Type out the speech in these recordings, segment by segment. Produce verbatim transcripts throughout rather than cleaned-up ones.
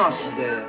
dans six heures.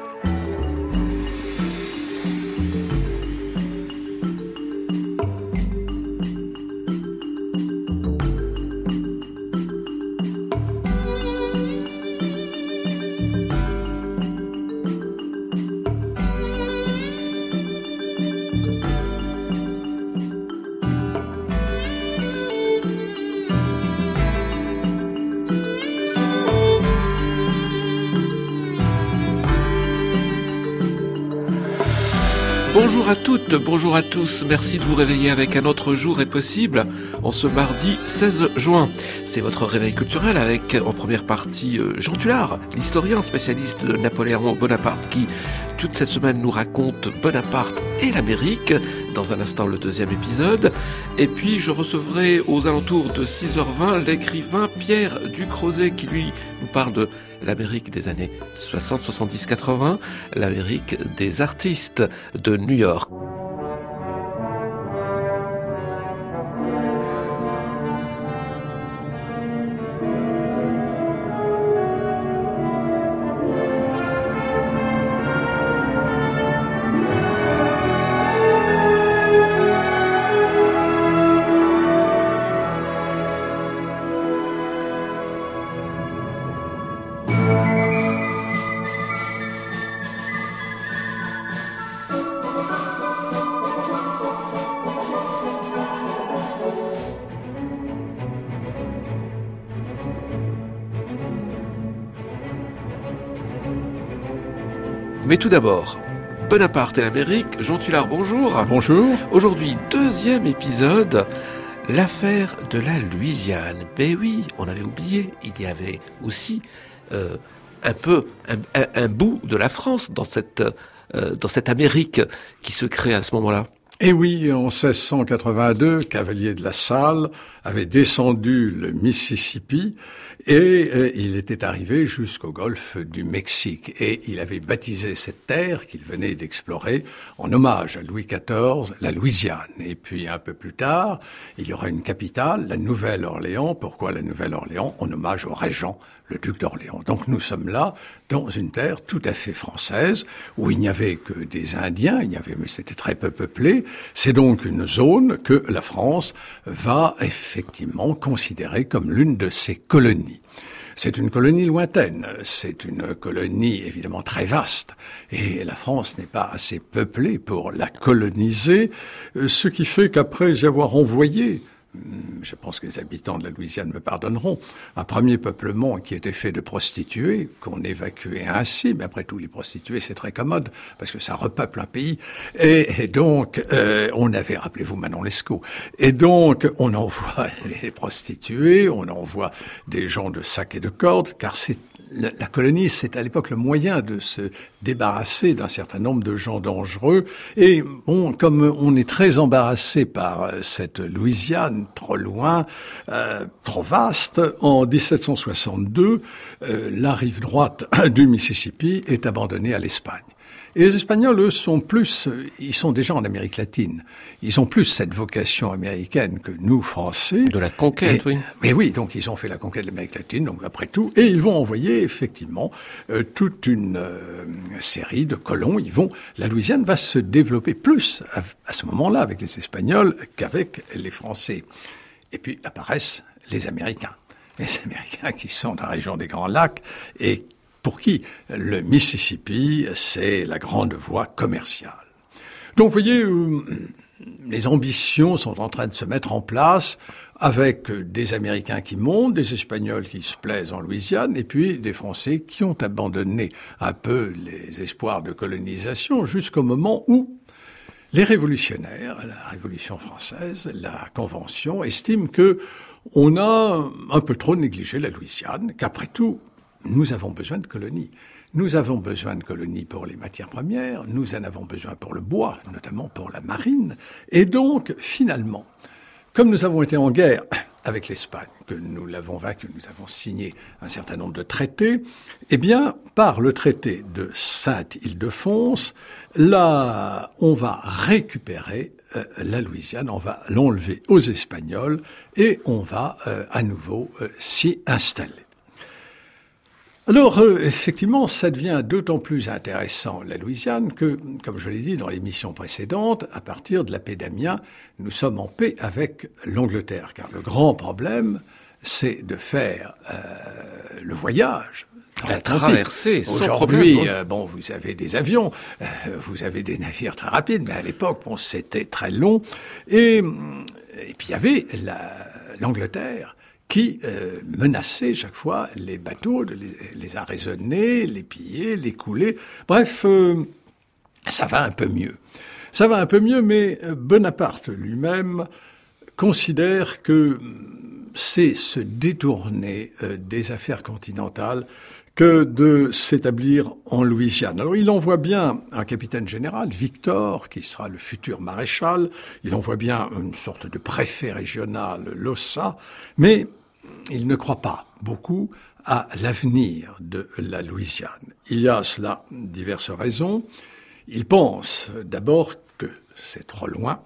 Bonjour à toutes, bonjour à tous, merci de vous réveiller avec Un autre jour est possible en ce mardi seize juin. C'est votre réveil culturel avec en première partie Jean Tullard, l'historien spécialiste de Napoléon Bonaparte qui toute cette semaine nous raconte Bonaparte et l'Amérique, dans un instant le deuxième épisode. Et puis je recevrai aux alentours de six heures vingt l'écrivain Pierre Ducrozet qui lui nous parle de l'Amérique des années soixante, soixante-dix, quatre-vingts, l'Amérique des artistes de New York. Mais tout d'abord, Bonaparte et l'Amérique. Jean Tullard, bonjour. Bonjour. Aujourd'hui, deuxième épisode, l'affaire de la Louisiane. Ben oui, on avait oublié, il y avait aussi euh, un peu un, un, un bout de la France dans cette, euh, dans cette Amérique qui se crée à ce moment-là. Et oui, en seize cent quatre-vingt-deux, Cavalier de la Salle avait descendu le Mississippi et euh, il était arrivé jusqu'au golfe du Mexique. Et il avait baptisé cette terre qu'il venait d'explorer en hommage à Louis quatorze, la Louisiane. Et puis un peu plus tard, il y aura une capitale, la Nouvelle-Orléans. Pourquoi la Nouvelle-Orléans? En hommage au régent, le duc d'Orléans. Donc nous sommes là dans une terre tout à fait française où il n'y avait que des Indiens, il y avait, mais c'était très peu peuplé. C'est donc une zone que la France va effectivement considérer comme l'une de ses colonies. C'est une colonie lointaine, c'est une colonie évidemment très vaste, et la France n'est pas assez peuplée pour la coloniser, ce qui fait qu'après y avoir envoyé, je pense que les habitants de la Louisiane me pardonneront, un premier peuplement qui était fait de prostituées, qu'on évacuait ainsi, mais après tout, les prostituées, c'est très commode, parce que ça repeuple un pays, et, et donc, euh, on avait, rappelez-vous Manon Lescaut, et donc, on envoie les prostituées, on envoie des gens de sac et de corde, car c'est La, la colonie, c'est à l'époque le moyen de se débarrasser d'un certain nombre de gens dangereux. Et bon, comme on est très embarrassé par cette Louisiane, trop loin, euh, trop vaste, en dix-sept cent soixante-deux, euh, la rive droite du Mississippi est abandonnée à l'Espagne. Et les Espagnols, eux, sont plus, ils sont déjà en Amérique latine. Ils ont plus cette vocation américaine que nous, Français. De la conquête, et, oui. Mais oui, donc ils ont fait la conquête de l'Amérique latine, donc après tout, et ils vont envoyer effectivement euh, toute une euh, série de colons. Ils vont, la Louisiane va se développer plus à, à ce moment-là avec les Espagnols qu'avec les Français. Et puis apparaissent les Américains. Les Américains qui sont dans la région des Grands Lacs et pour qui le Mississippi, c'est la grande voie commerciale. Donc, vous voyez, euh, les ambitions sont en train de se mettre en place avec des Américains qui montent, des Espagnols qui se plaisent en Louisiane, et puis des Français qui ont abandonné un peu les espoirs de colonisation jusqu'au moment où les révolutionnaires, la Révolution française, la Convention, estiment que on a un peu trop négligé la Louisiane, qu'après tout, nous avons besoin de colonies. Nous avons besoin de colonies pour les matières premières, nous en avons besoin pour le bois, notamment pour la marine. Et donc, finalement, comme nous avons été en guerre avec l'Espagne, que nous l'avons vaincu, nous avons signé un certain nombre de traités, eh bien, par le traité de Sainte-Ildefonse, là, on va récupérer euh, la Louisiane, on va l'enlever aux Espagnols et on va euh, à nouveau euh, s'y installer. Alors, euh, effectivement, ça devient d'autant plus intéressant, la Louisiane, que, comme je l'ai dit dans l'émission précédente, à partir de la paix d'Amiens, nous sommes en paix avec l'Angleterre. Car le grand problème, c'est de faire euh, le voyage. La traversée, sans Aujourd'hui, problème, euh, bon, vous avez des avions, euh, vous avez des navires très rapides, mais à l'époque, bon, c'était très long. Et, et puis, il y avait la, l'Angleterre qui euh, menaçait chaque fois les bateaux, de les, les arraisonner, les piller, les couler. Bref, euh, ça va un peu mieux. Ça va un peu mieux, mais Bonaparte lui-même considère que c'est se détourner euh, des affaires continentales que de s'établir en Louisiane. Alors il envoie bien un capitaine général, Victor, qui sera le futur maréchal, il envoie bien une sorte de préfet régional, Lossa, mais il ne croit pas beaucoup à l'avenir de la Louisiane. Il y a à cela diverses raisons. Il pense d'abord que c'est trop loin,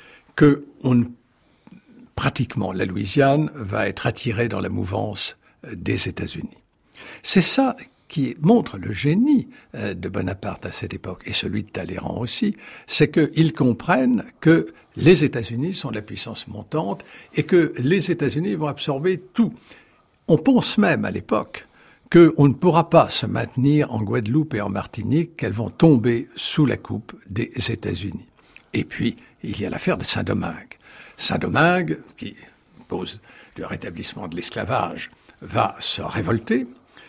que on, pratiquement la Louisiane va être attirée dans la mouvance des États-Unis. C'est ça qui montre le génie de Bonaparte à cette époque, et celui de Talleyrand aussi, c'est qu'ils comprennent que les États-Unis sont la puissance montante et que les États-Unis vont absorber tout. On pense même à l'époque qu'on ne pourra pas se maintenir en Guadeloupe et en Martinique, qu'elles vont tomber sous la coupe des États-Unis. Et puis, il y a l'affaire de Saint-Domingue. Saint-Domingue, qui pose le rétablissement de l'esclavage, va se révolter.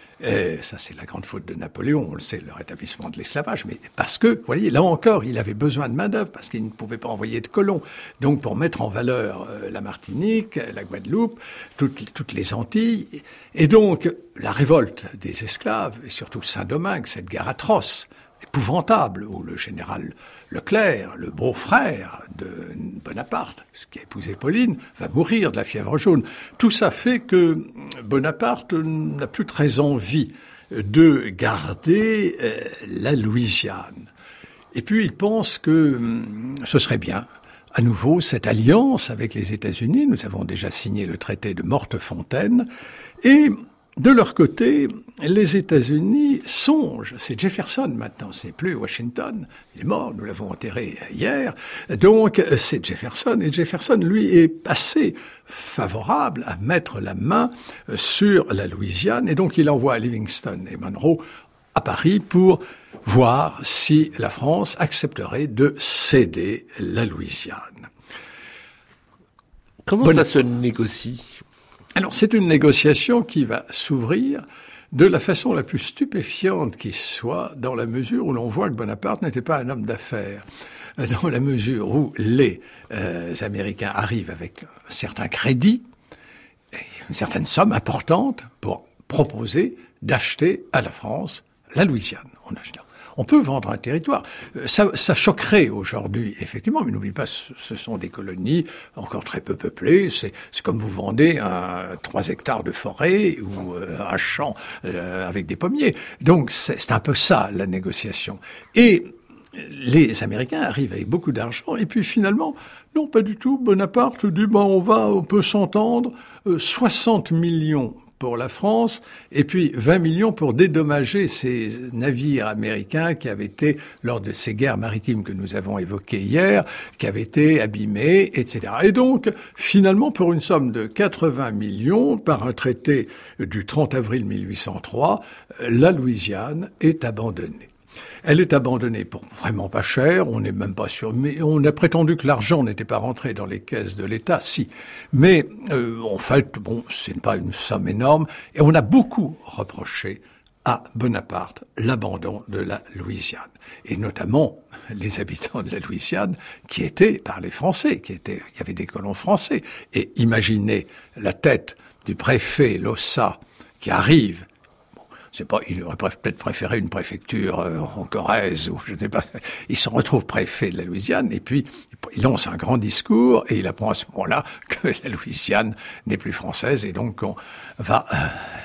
Et ça, c'est la grande faute de Napoléon, on le sait, le rétablissement de l'esclavage, mais parce que, vous voyez, là encore, il avait besoin de main-d'œuvre, parce qu'il ne pouvait pas envoyer de colons. Donc, pour mettre en valeur euh, la Martinique, la Guadeloupe, toutes, toutes les Antilles, et donc, la révolte des esclaves, et surtout Saint-Domingue, cette guerre atroce, épouvantable, où le général Leclerc, le beau-frère de Bonaparte, qui a épousé Pauline, va mourir de la fièvre jaune. Tout ça fait que Bonaparte n'a plus très envie de garder euh, la Louisiane. Et puis il pense que hum, ce serait bien, à nouveau, cette alliance avec les États-Unis. Nous avons déjà signé le traité de Mortefontaine, et de leur côté, les États-Unis songent, c'est Jefferson maintenant, c'est plus Washington, il est mort, nous l'avons enterré hier, donc c'est Jefferson, et Jefferson, lui, est assez favorable à mettre la main sur la Louisiane, et donc il envoie Livingston et Monroe à Paris pour voir si la France accepterait de céder la Louisiane. Comment bon, ça se négocie ? Alors, c'est une négociation qui va s'ouvrir de la façon la plus stupéfiante qui soit, dans la mesure où l'on voit que Bonaparte n'était pas un homme d'affaires, dans la mesure où les euh, Américains arrivent avec un certain crédit, une certaine somme importante pour proposer d'acheter à la France la Louisiane. On achète. On peut vendre un territoire. Ça, ça choquerait aujourd'hui, effectivement, mais n'oubliez pas, ce sont des colonies encore très peu peuplées. C'est, c'est comme vous vendez un, trois hectares de forêt ou euh, un champ euh, avec des pommiers. Donc, c'est, c'est un peu ça, la négociation. Et les Américains arrivent avec beaucoup d'argent, et puis finalement, non, pas du tout. Bonaparte dit, ben, on va, on peut s'entendre, euh, soixante millions pour la France, et puis vingt millions pour dédommager ces navires américains qui avaient été, lors de ces guerres maritimes que nous avons évoquées hier, qui avaient été abîmés, et cetera. Et donc, finalement, pour une somme de quatre-vingts millions, par un traité du trente avril mille huit cent trois, la Louisiane est abandonnée. Elle est abandonnée pour vraiment pas cher, on n'est même pas sûr, mais on a prétendu que l'argent n'était pas rentré dans les caisses de l'État, si. Mais euh, en fait, bon, c'est pas une somme énorme, et on a beaucoup reproché à Bonaparte l'abandon de la Louisiane, et notamment les habitants de la Louisiane qui étaient par les Français, qui étaient, il y avait des colons français, et imaginez la tête du préfet Lossa qui arrive. C'est pas, il aurait peut-être préféré une préfecture euh, en Corrèze ou je ne sais pas. Il se retrouve préfet de la Louisiane et puis il lance un grand discours et il apprend à ce moment-là que la Louisiane n'est plus française et donc on va euh,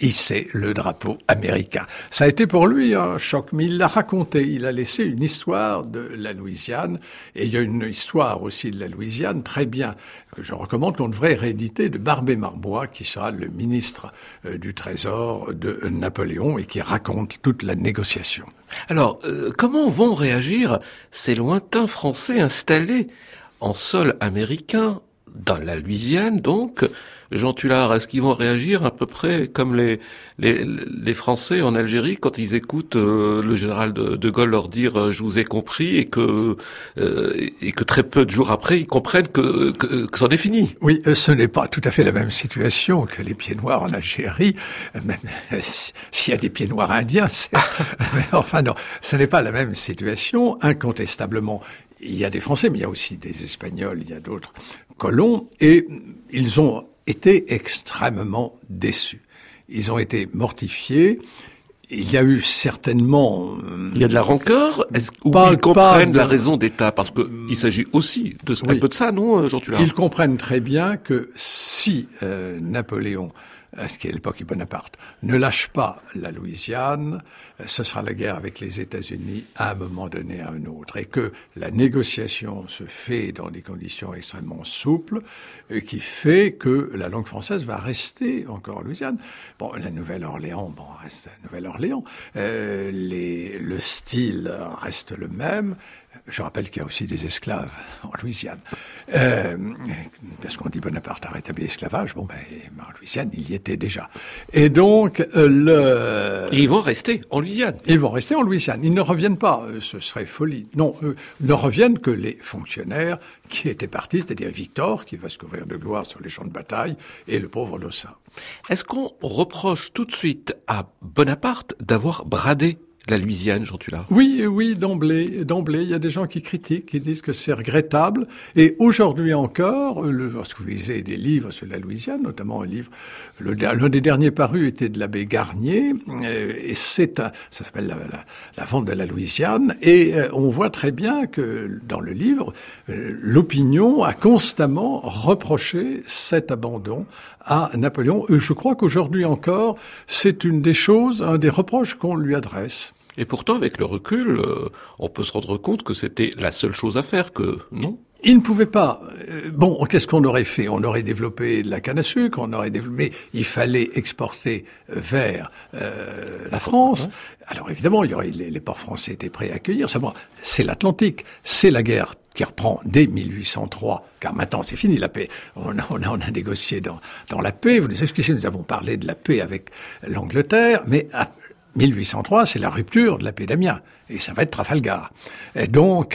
hisser le drapeau américain. Ça a été pour lui un choc, mais il l'a raconté. Il a laissé une histoire de la Louisiane, et il y a une histoire aussi de la Louisiane très bien, que je recommande qu'on devrait rééditer, de Barbé Marbois, qui sera le ministre euh, du Trésor de Napoléon et qui raconte toute la négociation. Alors, euh, comment vont réagir ces lointains Français installés en sol américain, dans la Louisiane, donc? Jean Tullard, est-ce qu'ils vont réagir à peu près comme les les, les Français en Algérie quand ils écoutent euh, le général de, de Gaulle leur dire euh, « je vous ai compris » et que euh, et que très peu de jours après, ils comprennent que, que, que c'en est fini? Oui, ce n'est pas tout à fait la même situation que les pieds noirs en Algérie, même s'il y a des pieds noirs indiens. Mais enfin non, ce n'est pas la même situation, incontestablement. Il y a des Français, mais il y a aussi des Espagnols, il y a d'autres colons, et ils ont été extrêmement déçus. Ils ont été mortifiés. Il y a eu certainement... Il y a de la rancœur? Est-ce qu'ils comprennent de... la raison d'État? Parce que il s'agit aussi de oui. un peu de ça, non, Jean Tullard? Ils comprennent très bien que si euh, Napoléon, ce qui est l'époque Bonaparte, ne lâche pas la Louisiane, ce sera la guerre avec les États-Unis à un moment donné à un autre. Et que la négociation se fait dans des conditions extrêmement souples, qui fait que la langue française va rester encore en Louisiane. Bon, la Nouvelle-Orléans, bon, reste la Nouvelle-Orléans. Euh, les, le style reste le même. Je rappelle qu'il y a aussi des esclaves en Louisiane. Euh, parce qu'on dit Bonaparte a rétabli l'esclavage, bon ben en Louisiane, il y était déjà. Et donc, euh, le... Et ils vont rester en Louisiane. Ils vont rester en Louisiane. Ils ne reviennent pas, euh, ce serait folie. Non, euh, ne reviennent que les fonctionnaires qui étaient partis, c'est-à-dire Victor, qui va se couvrir de gloire sur les champs de bataille, et le pauvre Lossin. Est-ce qu'on reproche tout de suite à Bonaparte d'avoir bradé la Louisiane, Jean Tullard? Oui, oui, d'emblée, d'emblée, il y a des gens qui critiquent, qui disent que c'est regrettable. Et aujourd'hui encore, le, lorsque vous lisez des livres sur la Louisiane, notamment un livre, le, l'un des derniers parus était de l'abbé Garnier, euh, et c'est un, ça s'appelle la, la, la vente de la Louisiane, et euh, on voit très bien que dans le livre, euh, l'opinion a constamment reproché cet abandon à Napoléon. Et je crois qu'aujourd'hui encore, c'est une des choses, un des reproches qu'on lui adresse. Et pourtant, avec le recul, euh, on peut se rendre compte que c'était la seule chose à faire, que non? Il ne pouvait pas. Euh, bon, qu'est-ce qu'on aurait fait? On aurait développé de la canne à sucre, on aurait développé... Il fallait exporter vers euh, la France. Alors évidemment, il y aurait les, les ports français étaient prêts à accueillir. Ça, bon, c'est l'Atlantique, c'est la guerre qui reprend dès mille huit cent trois, car maintenant c'est fini la paix. On a, on a, on a négocié dans, dans la paix. Vous nous excusez, nous avons parlé de la paix avec l'Angleterre, mais à mille huit cent trois, c'est la rupture de la paix d'Amiens. Et ça va être Trafalgar. Et donc,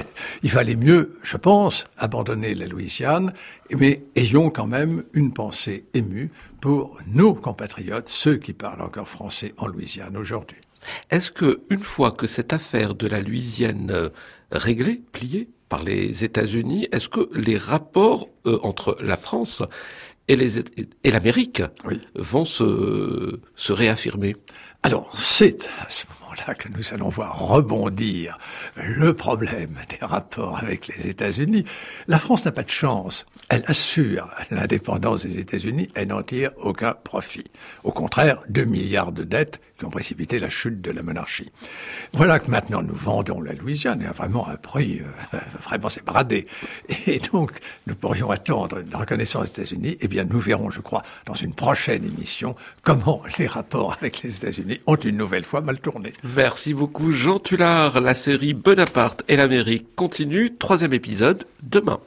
il valait mieux, je pense, abandonner la Louisiane, mais ayons quand même une pensée émue pour nos compatriotes, ceux qui parlent encore français en Louisiane aujourd'hui. Est-ce que, une fois que cette affaire de la Louisiane euh, réglée, pliée par les États-Unis, est-ce que les rapports euh, entre la France et, les, et l'Amérique oui. vont se, se réaffirmer? Alors, c'est à ce moment-là que nous allons voir rebondir le problème des rapports avec les États-Unis. La France n'a pas de chance. Elle assure l'indépendance des États-Unis, elle n'en tire aucun profit. Au contraire, deux milliards de dettes qui ont précipité la chute de la monarchie. Voilà que maintenant nous vendons la Louisiane à vraiment un prix, euh, vraiment c'est bradé. Et donc, nous pourrions attendre une reconnaissance des États-Unis. Eh bien, nous verrons, je crois, dans une prochaine émission, comment les rapports avec les États-Unis ont une nouvelle fois mal tourné. Merci beaucoup, Jean Tullard. La série Bonaparte et l'Amérique continue. Troisième épisode, demain.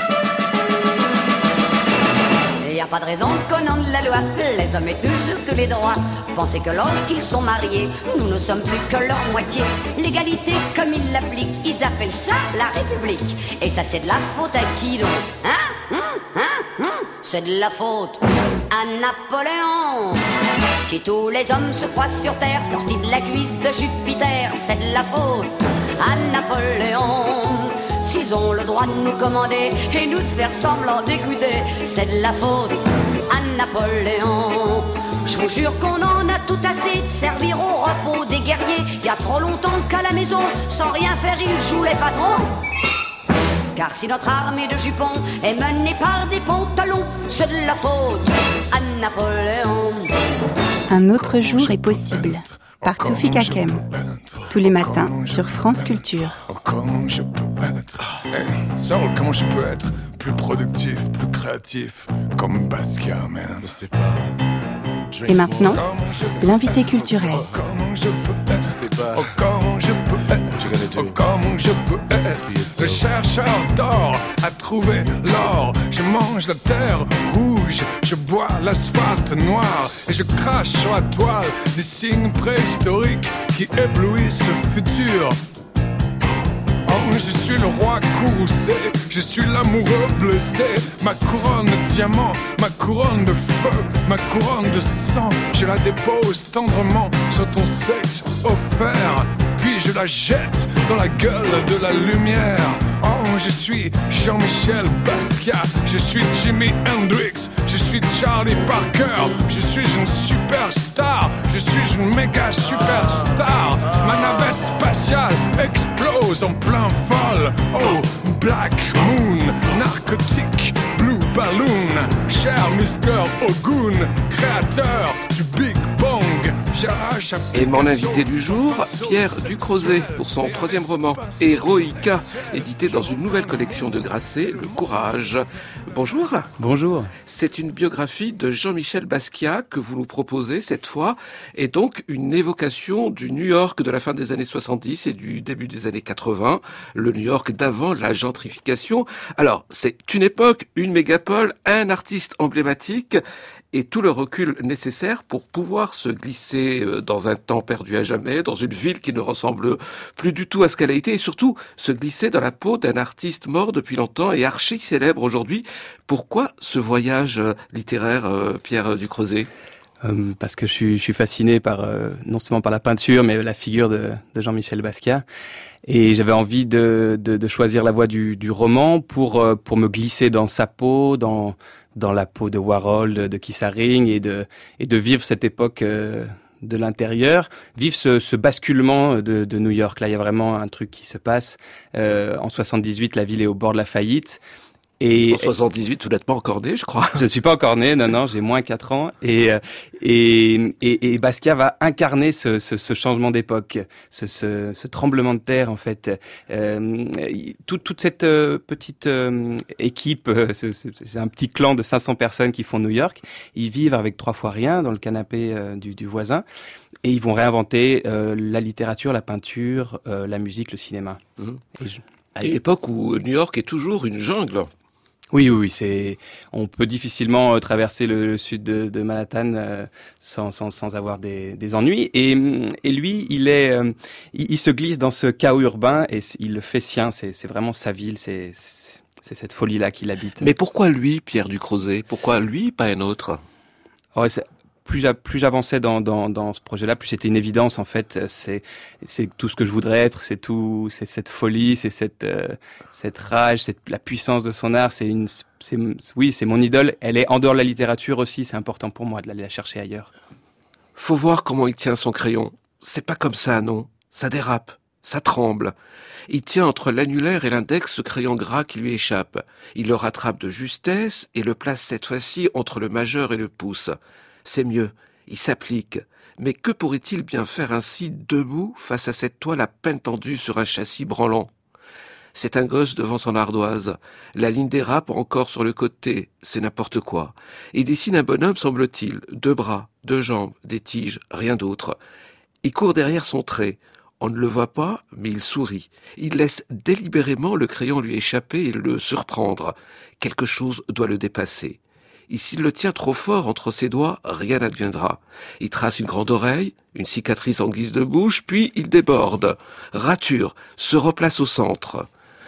Y a pas de raison qu'on de la loi, les hommes aient toujours tous les droits. Pensez que lorsqu'ils sont mariés, nous ne sommes plus que leur moitié. L'égalité comme ils l'appliquent, ils appellent ça la République. Et ça c'est de la faute à qui donc? Hein? Hum, hein? Hum? C'est de la faute à Napoléon. Si tous les hommes se croient sur terre, sortis de la cuisse de Jupiter, c'est de la faute à Napoléon. S'ils ont le droit de nous commander et nous de faire semblant d'écouter, c'est de la faute à Napoléon. Je vous jure qu'on en a tout assez de servir au repos des guerriers. Il y a trop longtemps qu'à la maison, sans rien faire, ils jouent les patrons. Car si notre armée de jupons est menée par des pantalons, c'est de la faute à Napoléon. Un autre jour est possible, par Toufik Hakem, tous les matins sur France Culture. Comment je peux être, hey, Saul, comment je peux être plus productif, plus créatif, comme Basquiat, man, je sais pas. Et maintenant, l'invité culturel. Oh, comment je peux être, je sais pas. Oh, comment je peux être, tu connais, tu oh, comment je peux être, le chercheur d'or a trouvé l'or. Je mange la terre rouge, je bois l'asphalte noir et je crache sur la toile des signes préhistoriques qui éblouissent le futur. Oh, je suis le roi courroucé, je suis l'amoureux blessé. Ma couronne de diamant, ma couronne de feu, ma couronne de sang, je la dépose tendrement sur ton sexe offert. Puis je la jette dans la gueule de la lumière. Oh, je suis Jean-Michel Basquiat, je suis Jimi Hendrix, je suis Charlie Parker, je suis une superstar, je suis une méga superstar. Ma navette spatiale explose en plein vol. Oh, Black Moon, narcotique, Blue Balloon, cher mister Ogun, créateur du Big Bang. Et mon invité du jour, Pierre Ducrozet, pour son troisième roman, Héroïca, édité dans une nouvelle collection de Grasset, Le Courage. Bonjour. Bonjour. C'est une biographie de Jean-Michel Basquiat que vous nous proposez cette fois, et donc une évocation du New York de la fin des années soixante-dix et du début des années quatre-vingts, le New York d'avant la gentrification. Alors, c'est une époque, une mégapole, un artiste emblématique, et tout le recul nécessaire pour pouvoir se glisser dans un temps perdu à jamais, dans une ville qui ne ressemble plus du tout à ce qu'elle a été, et surtout se glisser dans la peau d'un artiste mort depuis longtemps et archi célèbre aujourd'hui. Pourquoi ce voyage littéraire, Pierre Ducrozet ? Euh, parce que je suis, je suis fasciné par euh, non seulement par la peinture, mais la figure de, de Jean-Michel Basquiat. Et j'avais envie de, de, de choisir la voie du, du roman pour euh, pour me glisser dans sa peau, dans dans la peau de Warhol, de, de Keith Haring, et de et de vivre cette époque euh, de l'intérieur, vivre ce, ce basculement de, de New York. Là, il y a vraiment un truc qui se passe. Euh, en soixante-dix-huit, la ville est au bord de la faillite. Et en soixante-dix-huit, vous n'êtes pas encore né, je crois. Je ne suis pas encore né, non, non, j'ai moins quatre ans. Et et et, et Basquiat va incarner ce, ce, ce changement d'époque, ce, ce, ce tremblement de terre en fait. Euh, toute, toute cette euh, petite euh, équipe, euh, c'est, c'est un petit clan de cinq cents personnes qui font New York. Ils vivent avec trois fois rien dans le canapé euh, du, du voisin. Et ils vont réinventer euh, la littérature, la peinture, euh, la musique, le cinéma. Mmh. Et je... À une époque où New York est toujours une jungle. Oui, oui, oui, c'est. On peut difficilement euh, traverser le, le sud de, de Manhattan euh, sans, sans, sans avoir des, des ennuis. Et, et lui, il est, euh, il, il se glisse dans ce chaos urbain et il le fait sien. C'est, c'est vraiment sa ville. C'est, c'est, c'est cette folie-là qu'il habite. Mais pourquoi lui, Pierre Ducrozet ? Pourquoi lui, pas un autre ? Oh, c'est... Plus, j'a, plus j'avançais dans, dans, dans ce projet-là, plus c'était une évidence en fait. C'est, c'est tout ce que je voudrais être. C'est tout, c'est cette folie, c'est cette, euh, cette rage, c'est la puissance de son art. C'est une, c'est, oui, c'est mon idole. Elle est en dehors de la littérature aussi. C'est important pour moi de l'aller la chercher ailleurs. Faut voir comment il tient son crayon. C'est pas comme ça, non. Ça dérape, ça tremble. Il tient entre l'annulaire et l'index ce crayon gras qui lui échappe. Il le rattrape de justesse et le place cette fois-ci entre le majeur et le pouce. C'est mieux, il s'applique. Mais que pourrait-il bien faire ainsi debout face à cette toile à peine tendue sur un châssis branlant ? C'est un gosse devant son ardoise. La ligne dérape encore sur le côté, c'est n'importe quoi. Il dessine un bonhomme, semble-t-il, deux bras, deux jambes, des tiges, rien d'autre. Il court derrière son trait. On ne le voit pas, mais il sourit. Il laisse délibérément le crayon lui échapper et le surprendre. Quelque chose doit le dépasser. Et s'il le tient trop fort entre ses doigts, rien n'adviendra. Il trace une grande oreille, une cicatrice en guise de bouche, puis il déborde, rature, se replace au centre.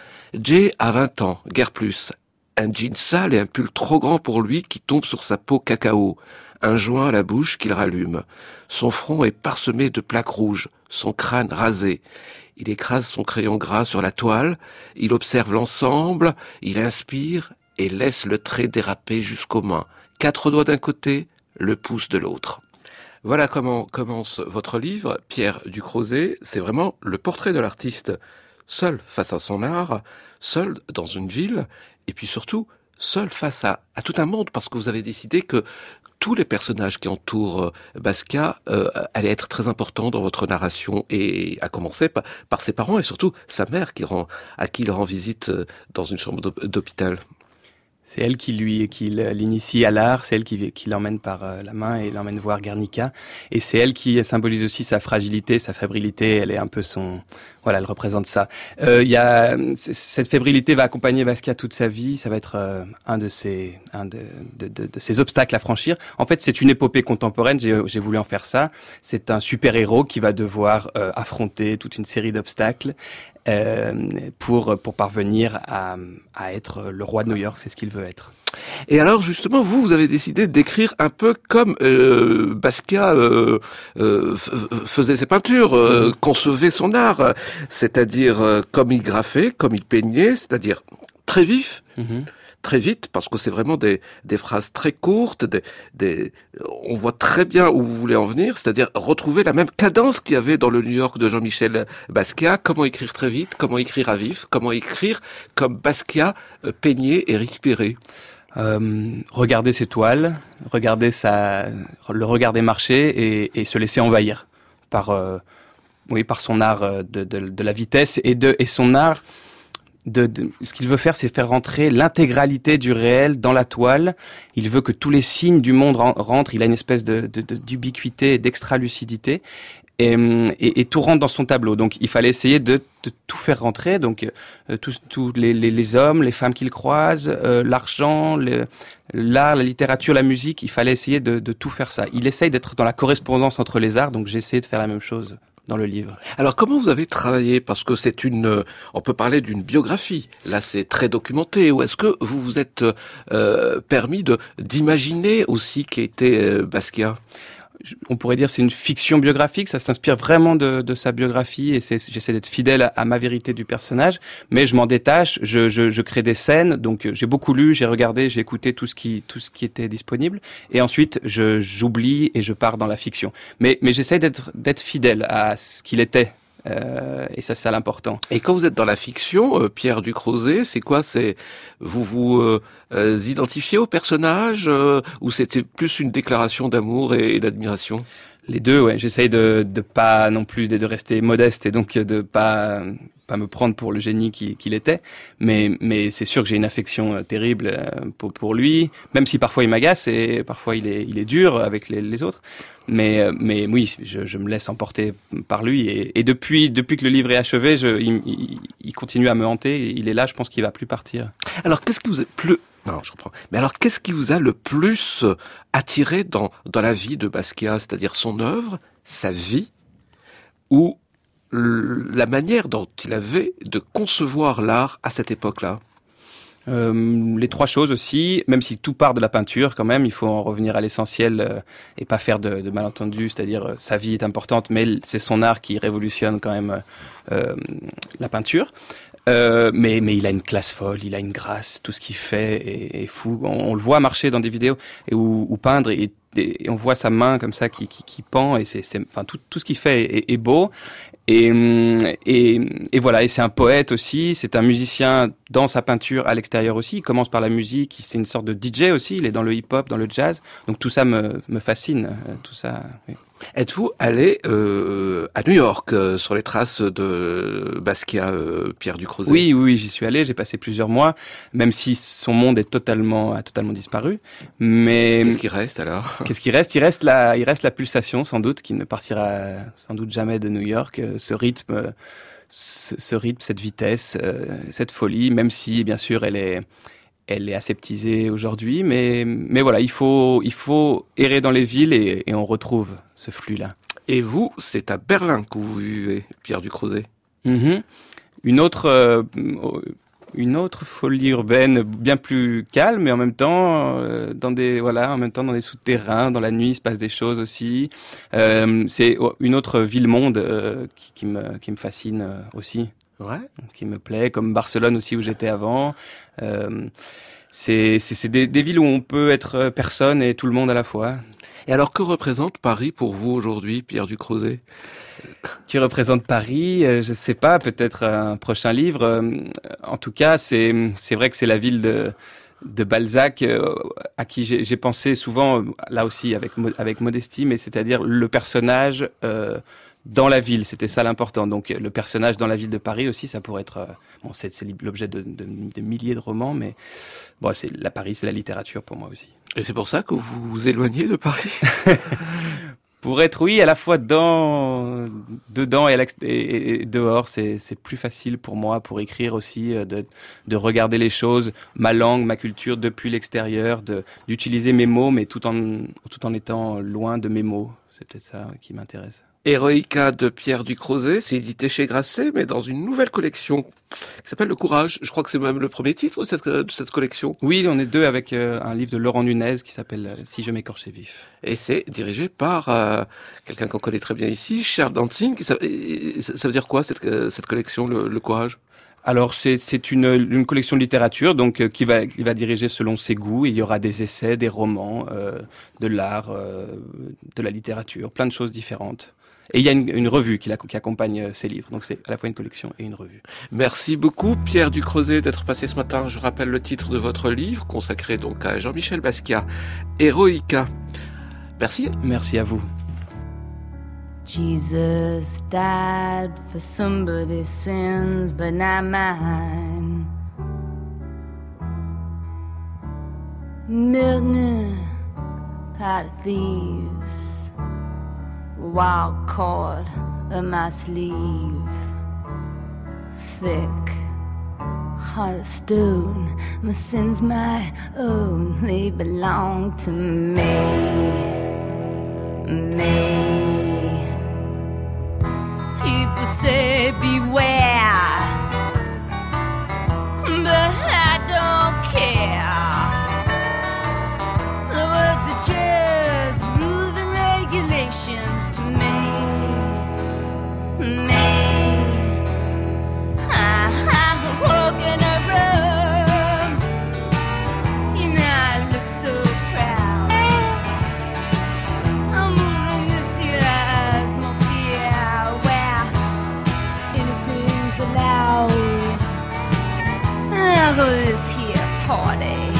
Jay a vingt ans, guère plus. Un jean sale et un pull trop grand pour lui qui tombe sur sa peau cacao. Un joint à la bouche qu'il rallume. Son front est parsemé de plaques rouges, son crâne rasé. Il écrase son crayon gras sur la toile, il observe l'ensemble, il inspire et laisse le trait déraper jusqu'aux mains. Quatre doigts d'un côté, le pouce de l'autre. Voilà comment commence votre livre, Pierre Ducrozet. C'est vraiment le portrait de l'artiste. seul face à son art, seul dans une ville, et puis surtout seul face à, à tout un monde, parce que vous avez décidé que tous les personnages qui entourent Basquiat euh, allaient être très importants dans votre narration, et à commencer par, par ses parents et surtout sa mère qui rend, à qui il rend visite dans une chambre d'hôpital. C'est elle qui lui, qui l'initie à l'art, c'est elle qui, qui l'emmène par la main et l'emmène voir Guernica. Et c'est elle qui symbolise aussi sa fragilité, sa fébrilité. Elle est un peu son, voilà, elle représente ça. Euh, il y a, cette fébrilité va accompagner Basquiat toute sa vie. Ça va être euh, un de ses, un de, de, de, de ses obstacles à franchir. En fait, c'est une épopée contemporaine. J'ai, j'ai voulu en faire ça. C'est un super-héros qui va devoir euh, affronter toute une série d'obstacles. Euh, pour pour parvenir à à être le roi de New York, c'est ce qu'il veut être. Et alors justement, vous vous avez décidé d'écrire un peu comme euh, Basquiat euh, euh, f- faisait ses peintures, euh, concevait son art, c'est-à-dire euh, comme il graffait, comme il peignait, c'est-à-dire très vif. Mm-hmm. Très vite, parce que c'est vraiment des, des phrases très courtes, des, des, on voit très bien où vous voulez en venir, c'est-à-dire retrouver la même cadence qu'il y avait dans le New York de Jean-Michel Basquiat. Comment écrire très vite, comment écrire à vif, comment écrire comme Basquiat euh, peignait et respirait. Euh, regarder ses toiles, regarder sa, le regarder marcher et, et se laisser envahir par, euh, oui, par son art de, de, de la vitesse et de, et son art. De, de, ce qu'il veut faire, c'est faire rentrer l'intégralité du réel dans la toile. Il veut que tous les signes du monde rentrent. Il a une espèce de, de, de d'ubiquité et d'extra-lucidité. Et, et, et tout rentre dans son tableau. Donc, il fallait essayer de, de tout faire rentrer. Donc, euh, tous, tous les, les, les hommes, les femmes qu'il croise, euh, l'argent, le, l'art, la littérature, la musique. Il fallait essayer de, de tout faire ça. Il essaye d'être dans la correspondance entre les arts. Donc, j'ai essayé de faire la même chose dans le livre. Alors comment vous avez travaillé? Parce que c'est une, on peut parler d'une biographie. Là, c'est très documenté. Ou est-ce que vous vous êtes euh, permis de d'imaginer aussi qui était euh, Basquiat? On pourrait dire c'est une fiction biographique, ça s'inspire vraiment de, de sa biographie et c'est, j'essaie d'être fidèle à, à ma vérité du personnage, mais je m'en détache, je, je, je crée des scènes, donc j'ai beaucoup lu, j'ai regardé, j'ai écouté tout ce qui, tout ce qui était disponible et ensuite je, j'oublie et je pars dans la fiction. Mais, mais j'essaie d'être, d'être fidèle à ce qu'il était. Euh, et ça, c'est l'important. Et quand vous êtes dans la fiction, euh, Pierre Ducrozet, c'est quoi? C'est vous vous euh, euh, identifiez au personnage euh, ou c'était plus une déclaration d'amour et, et d'admiration? Les deux, ouais. J'essaye de de pas non plus de, de rester modeste et donc de pas pas me prendre pour le génie qu'il, qu'il était. Mais mais c'est sûr que j'ai une affection terrible pour pour lui, même si parfois il m'agace et parfois il est il est dur avec les, les autres. Mais mais oui, je, je me laisse emporter par lui et, et depuis depuis que le livre est achevé, je, il, il, il continue à me hanter. Il est là, je pense qu'il va plus partir. Alors qu'est-ce qui vous est plus Non, je reprends. Mais alors, qu'est-ce qui vous a le plus attiré dans dans la vie de Basquiat, c'est-à-dire son œuvre, sa vie, ou la manière dont il avait de concevoir l'art à cette époque-là? Euh, les trois choses aussi, même si tout part de la peinture quand même, il faut en revenir à l'essentiel euh, et pas faire de, de malentendus, c'est-à-dire euh, sa vie est importante, mais c'est son art qui révolutionne quand même euh, la peinture. Euh, mais mais il a une classe folle, il a une grâce, tout ce qu'il fait est, est fou. On, on le voit marcher dans des vidéos et ou, ou peindre et, et on voit sa main comme ça qui qui, qui pend et c'est c'est enfin tout tout ce qu'il fait est, est beau. Et, et, et voilà, et c'est un poète aussi, c'est un musicien dans sa peinture à l'extérieur aussi. Il commence par la musique, c'est une sorte de D J aussi, il est dans le hip-hop, dans le jazz. Donc tout ça me, me fascine, tout ça. Oui. Êtes-vous allé euh, à New York euh, sur les traces de Basquiat, euh, Pierre Ducrozet? Oui, oui, j'y suis allé, j'ai passé plusieurs mois, même si son monde est totalement a totalement disparu. Mais qu'est-ce qui reste alors? Qu'est-ce qui reste? Il reste la, il reste la pulsation sans doute, qui ne partira sans doute jamais de New York. Ce rythme, ce, ce rythme, cette vitesse, cette folie, même si bien sûr elle est Elle est aseptisée aujourd'hui, mais mais voilà, il faut il faut errer dans les villes et, et on retrouve ce flux-là. Et vous, c'est à Berlin que vous vivez, Pierre Ducrozet. Mm-hmm. Une autre euh, une autre folie urbaine bien plus calme, mais en même temps euh, dans des voilà, en même temps dans des souterrains, dans la nuit il se passe des choses aussi. Euh, c'est une autre ville-monde euh, qui, qui me qui me fascine aussi. Ouais. Qui me plaît, comme Barcelone aussi où j'étais avant. Euh, c'est c'est, c'est des, des villes où on peut être personne et tout le monde à la fois. Et alors, que représente Paris pour vous aujourd'hui, Pierre Ducrozet ? Qui représente Paris, euh, je sais pas, peut-être un prochain livre. Euh, en tout cas, c'est c'est vrai que c'est la ville de de Balzac euh, à qui j'ai, j'ai pensé souvent, là aussi avec avec modestie, mais c'est-à-dire le personnage euh, dans la ville, c'était ça l'important. Donc le personnage dans la ville de Paris aussi, ça pourrait être euh, bon, c'est, c'est l'objet de, de, de milliers de romans, mais bon, c'est la Paris, c'est la littérature pour moi aussi. Et c'est pour ça que vous vous éloignez de Paris ? Pour être, oui, à la fois dans, dedans et, à et, et dehors, c'est, c'est plus facile pour moi, pour écrire aussi, de, de regarder les choses, ma langue, ma culture depuis l'extérieur, de, d'utiliser mes mots, mais tout en, tout en étant loin de mes mots. C'est peut-être ça qui m'intéresse. Héroïca de Pierre Ducrozet, c'est édité chez Grasset, mais dans une nouvelle collection qui s'appelle Le Courage. Je crois que c'est même le premier titre de cette, de cette collection. Oui, on est deux avec euh, un livre de Laurent Nunez qui s'appelle euh, Si je m'écorchais vif. Et c'est dirigé par euh, quelqu'un qu'on connaît très bien ici, Charles Dantzig. Ça, ça, ça veut dire quoi cette, cette collection, le, le Courage ? Alors c'est c'est une une collection de littérature donc euh, qui va qui va diriger selon ses goûts. Il y aura des essais, des romans, euh, de l'art, euh, de la littérature, plein de choses différentes. Et il y a une, une revue qui, la, qui accompagne ces livres. Donc c'est à la fois une collection et une revue. Merci beaucoup Pierre Ducrozet d'être passé ce matin. Je rappelle le titre de votre livre consacré donc à Jean-Michel Basquiat, Héroïca. Merci. Merci à vous. Jesus died for somebody's sins, but not mine. Milton, pot of thieves, wild cord of my sleeve, thick, heart of stone. My sins my own, they belong to me, me. People say beware, but I don't care. The words are just rules and regulations to me, me. I, I walk in a room, you know I look so proud. I'm moving this here atmosphere where anything's allowed. I'll go to this here party,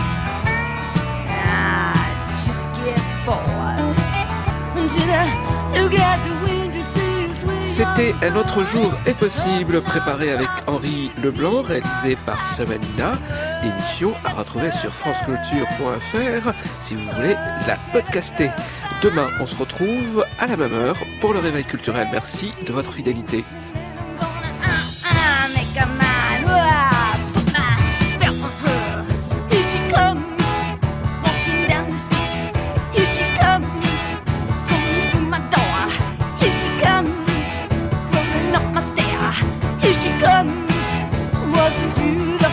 I just get bored until I look out the window, see you swing. C'était Un autre jour est possible, préparé avec Henri Leblanc, réalisé par Samanina. Émission à retrouver sur franceculture point f r si vous voulez la podcaster. Demain, on se retrouve à la même heure pour le réveil culturel. Merci de votre fidélité. Here she comes, wasn't you the